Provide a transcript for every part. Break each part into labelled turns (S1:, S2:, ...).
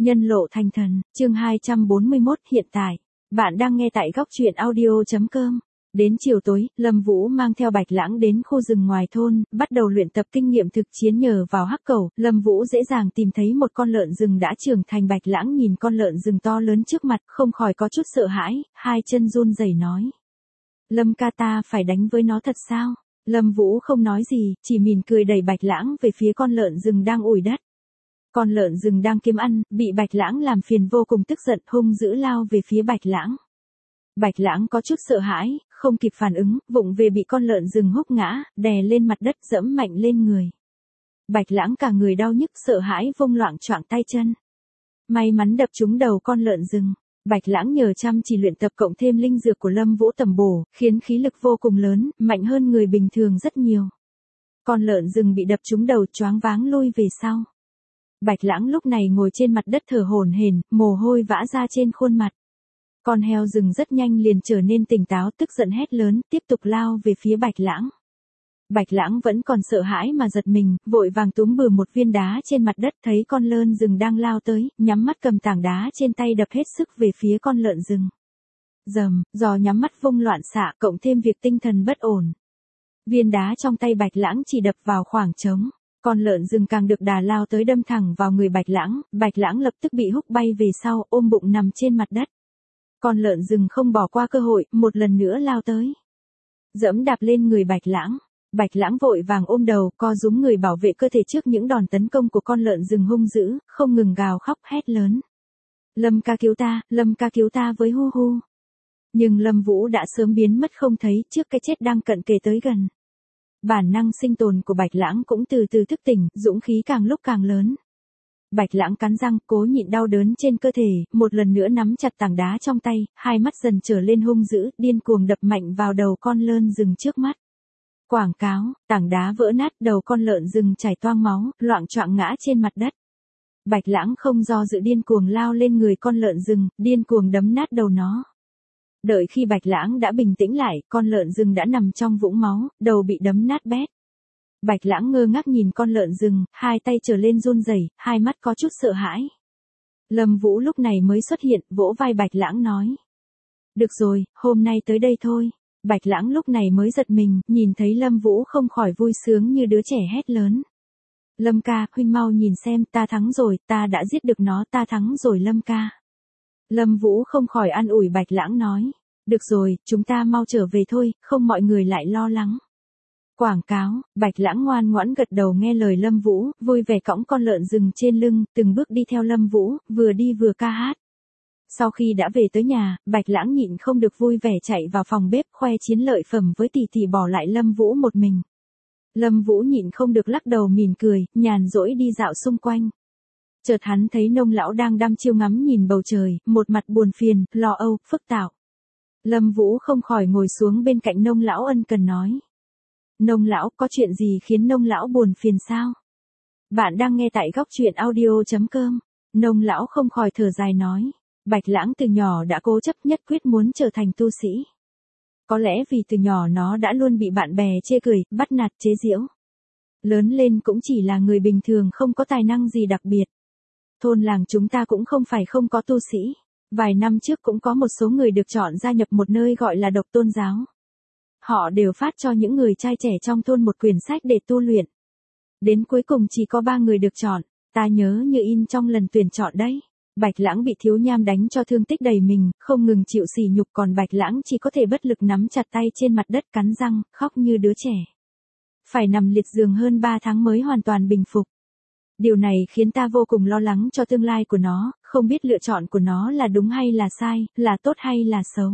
S1: Nhân lộ thành thần, chương 241 hiện tại. Bạn đang nghe tại góc truyện audio.com. Đến chiều tối, Lâm Vũ mang theo Bạch Lãng đến khu rừng ngoài thôn, bắt đầu luyện tập kinh nghiệm thực chiến nhờ vào hắc cầu. Lâm Vũ dễ dàng tìm thấy một con lợn rừng đã trưởng thành. Bạch Lãng nhìn con lợn rừng to lớn trước mặt, không khỏi có chút sợ hãi, hai chân run rẩy nói. Lâm ca, ta phải đánh với nó thật sao? Lâm Vũ không nói gì, chỉ mỉm cười đẩy Bạch Lãng về phía con lợn rừng đang ủi đất. Con lợn rừng đang kiếm ăn, bị Bạch Lãng làm phiền vô cùng tức giận, hung dữ lao về phía Bạch Lãng. Bạch Lãng có chút sợ hãi, không kịp phản ứng, vụng về bị con lợn rừng húc ngã, đè lên mặt đất dẫm mạnh lên người. Bạch Lãng cả người đau nhức sợ hãi vung loạng choạng tay chân. May mắn đập trúng đầu con lợn rừng. Bạch Lãng nhờ chăm chỉ luyện tập cộng thêm linh dược của Lâm Vũ tầm bổ, khiến khí lực vô cùng lớn, mạnh hơn người bình thường rất nhiều. Con lợn rừng bị đập trúng đầu choáng váng lui về sau. Bạch Lãng lúc này ngồi trên mặt đất thở hổn hển, mồ hôi vã ra trên khuôn mặt. Con heo rừng rất nhanh liền trở nên tỉnh táo, tức giận hét lớn, tiếp tục lao về phía Bạch Lãng. Bạch Lãng vẫn còn sợ hãi mà giật mình, vội vàng túm bừa một viên đá trên mặt đất, thấy con lợn rừng đang lao tới, nhắm mắt cầm tảng đá trên tay đập hết sức về phía con lợn rừng. Rầm, giò nhắm mắt vung loạn xạ, cộng thêm việc tinh thần bất ổn. Viên đá trong tay Bạch Lãng chỉ đập vào khoảng trống. Con lợn rừng càng được đà lao tới đâm thẳng vào người Bạch Lãng lập tức bị húc bay về sau, ôm bụng nằm trên mặt đất. Con lợn rừng không bỏ qua cơ hội, một lần nữa lao tới. Dẫm đạp lên người Bạch Lãng vội vàng ôm đầu, co rúm người bảo vệ cơ thể trước những đòn tấn công của con lợn rừng hung dữ, không ngừng gào khóc hét lớn. Lâm ca cứu ta với hu hu. Nhưng Lâm Vũ đã sớm biến mất không thấy, trước cái chết đang cận kề tới gần. Bản năng sinh tồn của Bạch Lãng cũng từ từ thức tỉnh, dũng khí càng lúc càng lớn. Bạch Lãng cắn răng, cố nhịn đau đớn trên cơ thể, một lần nữa nắm chặt tảng đá trong tay, hai mắt dần trở lên hung dữ, điên cuồng đập mạnh vào đầu con lợn rừng trước mắt. Quảng cáo, tảng đá vỡ nát, đầu con lợn rừng chảy toang máu, loạng choạng ngã trên mặt đất. Bạch Lãng không do dự điên cuồng lao lên người con lợn rừng, điên cuồng đấm nát đầu nó. Đợi khi Bạch Lãng đã bình tĩnh lại, con lợn rừng đã nằm trong vũng máu, đầu bị đấm nát bét. Bạch Lãng ngơ ngác nhìn con lợn rừng, hai tay trở lên run rẩy, hai mắt có chút sợ hãi. Lâm Vũ lúc này mới xuất hiện, vỗ vai Bạch Lãng nói. Được rồi, hôm nay tới đây thôi. Bạch Lãng lúc này mới giật mình, nhìn thấy Lâm Vũ không khỏi vui sướng như đứa trẻ hét lớn. Lâm ca, huynh mau nhìn xem, ta thắng rồi, ta đã giết được nó, ta thắng rồi Lâm ca. Lâm Vũ không khỏi an ủi Bạch Lãng nói. Được rồi, chúng ta mau trở về thôi, không mọi người lại lo lắng. Quảng cáo, Bạch Lãng ngoan ngoãn gật đầu nghe lời Lâm Vũ, vui vẻ cõng con lợn rừng trên lưng, từng bước đi theo Lâm Vũ, vừa đi vừa ca hát. Sau khi đã về tới nhà, Bạch Lãng nhịn không được vui vẻ chạy vào phòng bếp khoe chiến lợi phẩm với tỷ tỷ, bỏ lại Lâm Vũ một mình. Lâm Vũ nhịn không được lắc đầu mỉm cười, nhàn rỗi đi dạo xung quanh. Chợt hắn thấy Nông lão đang đăm chiêu ngắm nhìn bầu trời, một mặt buồn phiền, lo âu, phức tạp. Lâm Vũ không khỏi ngồi xuống bên cạnh Nông lão ân cần nói. Nông lão, có chuyện gì khiến Nông lão buồn phiền sao? Bạn đang nghe tại góc truyện audio.com. Nông lão không khỏi thở dài nói. Bạch Lãng từ nhỏ đã cố chấp nhất quyết muốn trở thành tu sĩ. Có lẽ vì từ nhỏ nó đã luôn bị bạn bè chê cười, bắt nạt chế giễu. Lớn lên cũng chỉ là người bình thường không có tài năng gì đặc biệt. Thôn làng chúng ta cũng không phải không có tu sĩ. Vài năm trước cũng có một số người được chọn gia nhập một nơi gọi là Độc Tôn giáo. Họ đều phát cho những người trai trẻ trong thôn một quyển sách để tu luyện. Đến cuối cùng chỉ có 3 người được chọn, ta nhớ như in trong lần tuyển chọn đấy. Bạch Lãng bị thiếu nham đánh cho thương tích đầy mình, không ngừng chịu sỉ nhục, còn Bạch Lãng chỉ có thể bất lực nắm chặt tay trên mặt đất cắn răng, khóc như đứa trẻ. Phải nằm liệt giường hơn 3 tháng mới hoàn toàn bình phục. Điều này khiến ta vô cùng lo lắng cho tương lai của nó, không biết lựa chọn của nó là đúng hay là sai, là tốt hay là xấu.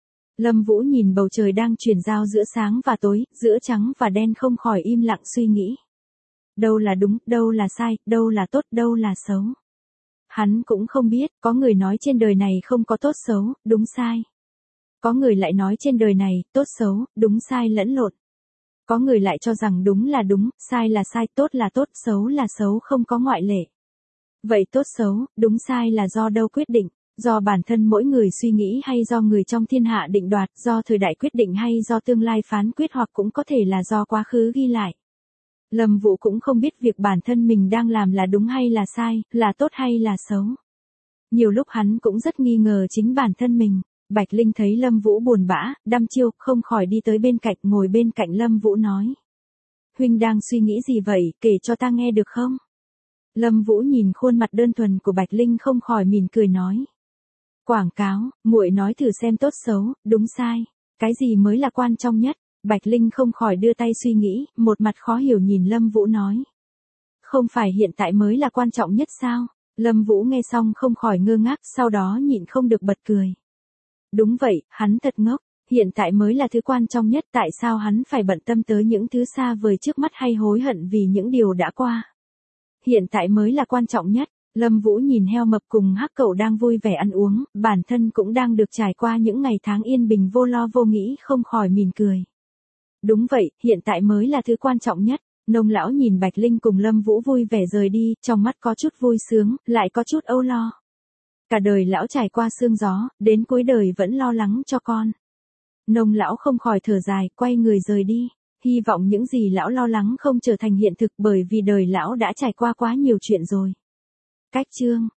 S1: Lâm Vũ nhìn bầu trời đang chuyển giao giữa sáng và tối, giữa trắng và đen không khỏi im lặng suy nghĩ. Đâu là đúng, đâu là sai, đâu là tốt, đâu là xấu. Hắn cũng không biết, có người nói trên đời này không có tốt xấu, đúng sai. Có người lại nói trên đời này, tốt xấu, đúng sai lẫn lộn. Có người lại cho rằng đúng là đúng, sai là sai, tốt là tốt, xấu là xấu, không có ngoại lệ. Vậy tốt xấu, đúng sai là do đâu quyết định? Do bản thân mỗi người suy nghĩ hay do người trong thiên hạ định đoạt, do thời đại quyết định hay do tương lai phán quyết, hoặc cũng có thể là do quá khứ ghi lại. Lâm Vũ cũng không biết việc bản thân mình đang làm là đúng hay là sai, là tốt hay là xấu. Nhiều lúc hắn cũng rất nghi ngờ chính bản thân mình. Bạch Linh thấy Lâm Vũ buồn bã, đăm chiêu, không khỏi đi tới bên cạnh, ngồi bên cạnh Lâm Vũ nói. Huynh đang suy nghĩ gì vậy, kể cho ta nghe được không? Lâm Vũ nhìn khuôn mặt đơn thuần của Bạch Linh không khỏi mỉm cười nói. Quảng cáo, muội nói thử xem tốt xấu, đúng sai. Cái gì mới là quan trọng nhất? Bạch Linh không khỏi đưa tay suy nghĩ, một mặt khó hiểu nhìn Lâm Vũ nói. Không phải hiện tại mới là quan trọng nhất sao? Lâm Vũ nghe xong không khỏi ngơ ngác, sau đó nhịn không được bật cười. Đúng vậy, hắn thật ngốc, hiện tại mới là thứ quan trọng nhất, tại sao hắn phải bận tâm tới những thứ xa vời trước mắt hay hối hận vì những điều đã qua? Hiện tại mới là quan trọng nhất. Lâm Vũ nhìn heo mập cùng hắc cẩu đang vui vẻ ăn uống, bản thân cũng đang được trải qua những ngày tháng yên bình vô lo vô nghĩ, không khỏi mỉm cười. Đúng vậy, hiện tại mới là thứ quan trọng nhất. Nông lão nhìn Bạch Linh cùng Lâm Vũ vui vẻ rời đi, trong mắt có chút vui sướng, lại có chút âu lo. Cả đời lão trải qua sương gió, đến cuối đời vẫn lo lắng cho con. Nông lão không khỏi thở dài, quay người rời đi. Hy vọng những gì lão lo lắng không trở thành hiện thực, bởi vì đời lão đã trải qua quá nhiều chuyện rồi. Cách chương